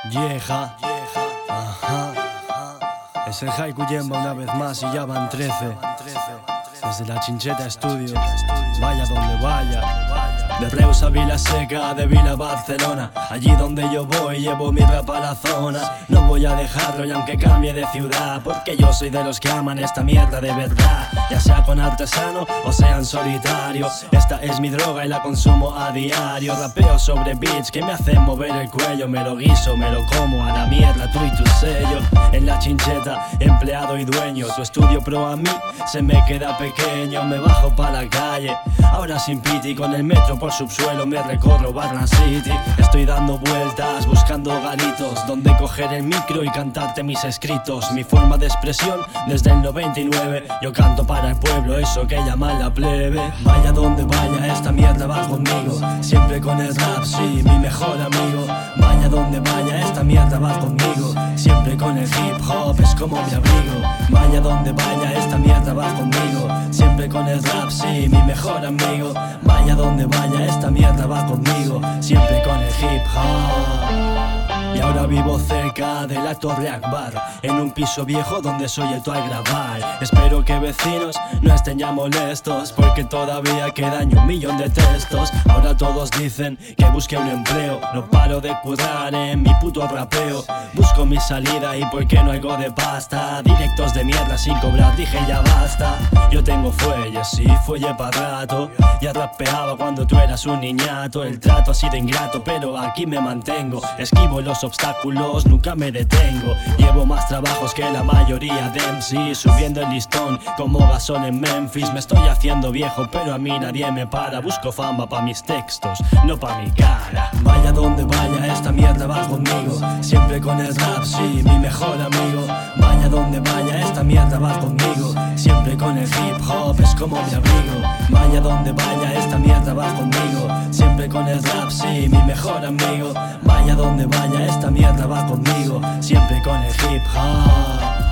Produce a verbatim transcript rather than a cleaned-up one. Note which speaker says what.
Speaker 1: Vieja, ajá. Es el Haiku Yemba una vez más y ya van trece. Desde la Chincheta Estudio, vaya donde vaya. De Reus a Vila Seca, de Vila a Barcelona. Allí donde yo voy llevo mi rap a la zona. No voy a dejarlo y aunque cambie de ciudad, porque yo soy de los que aman esta mierda de verdad. Ya sea con artesano o sea en solitario, esta es mi droga y la consumo a diario. Rapeo sobre beats que me hacen mover el cuello. Me lo guiso, me lo como, a la mierda tú y tu sello. En la Chincheta, empleado y dueño. Tu estudio pro a mí se me queda pequeño. Me bajo pa' la calle, ahora sin piti. Con el metro por subsuelo me recorro Barna City. Estoy dando vueltas, buscando garitos donde coger el micro y cantarte mis escritos. Mi forma de expresión desde el noventa y nueve. Yo canto para el pueblo, eso que llaman la plebe. Vaya donde vaya, esta mierda va conmigo. Siempre con el rap, sí, mi mejor amigo. Vaya donde vaya, esta mierda va conmigo. Siempre con el hip hop, es como mi abrigo. Vaya donde vaya, esta mierda va conmigo. Siempre con el rap, sí, mi mejor amigo. Vaya donde vaya, esta mierda va conmigo. Siempre con el hip hop. Y ahora vivo cerca de la Torre Akbar, en un piso viejo donde soy el tú al grabar. Espero que vecinos no estén ya molestos, porque todavía quedan un millón de textos. Ahora todos dicen que busque un empleo. No paro de currar en mi puto rapeo. Busco mi salida y por qué no algo de pasta. Directos de mierda sin cobrar, dije ya basta. Yo tengo fuelles y fuelle pa' rato. Ya rapeaba cuando tú eras un niñato. El trato ha sido ingrato, pero aquí me mantengo. Esquivo los obstáculos, nunca me detengo. Llevo más trabajos que la mayoría de M Cs, subiendo el listón como Gasol en Memphis. Me estoy haciendo viejo, pero a mí nadie me para. Busco fama pa' mis textos, no pa' mi cara. Vaya donde vaya, esta mierda va conmigo. Siempre con el rap, sí, mi mejor amigo. Vaya donde vaya, esta mierda va conmigo. Siempre con el hip hop, es como mi abrigo. Vaya donde vaya, esta mierda va conmigo. Siempre con el rap, sí, mi mejor amigo. Vaya donde vaya, esta mierda va conmigo. Siempre con el hip hop.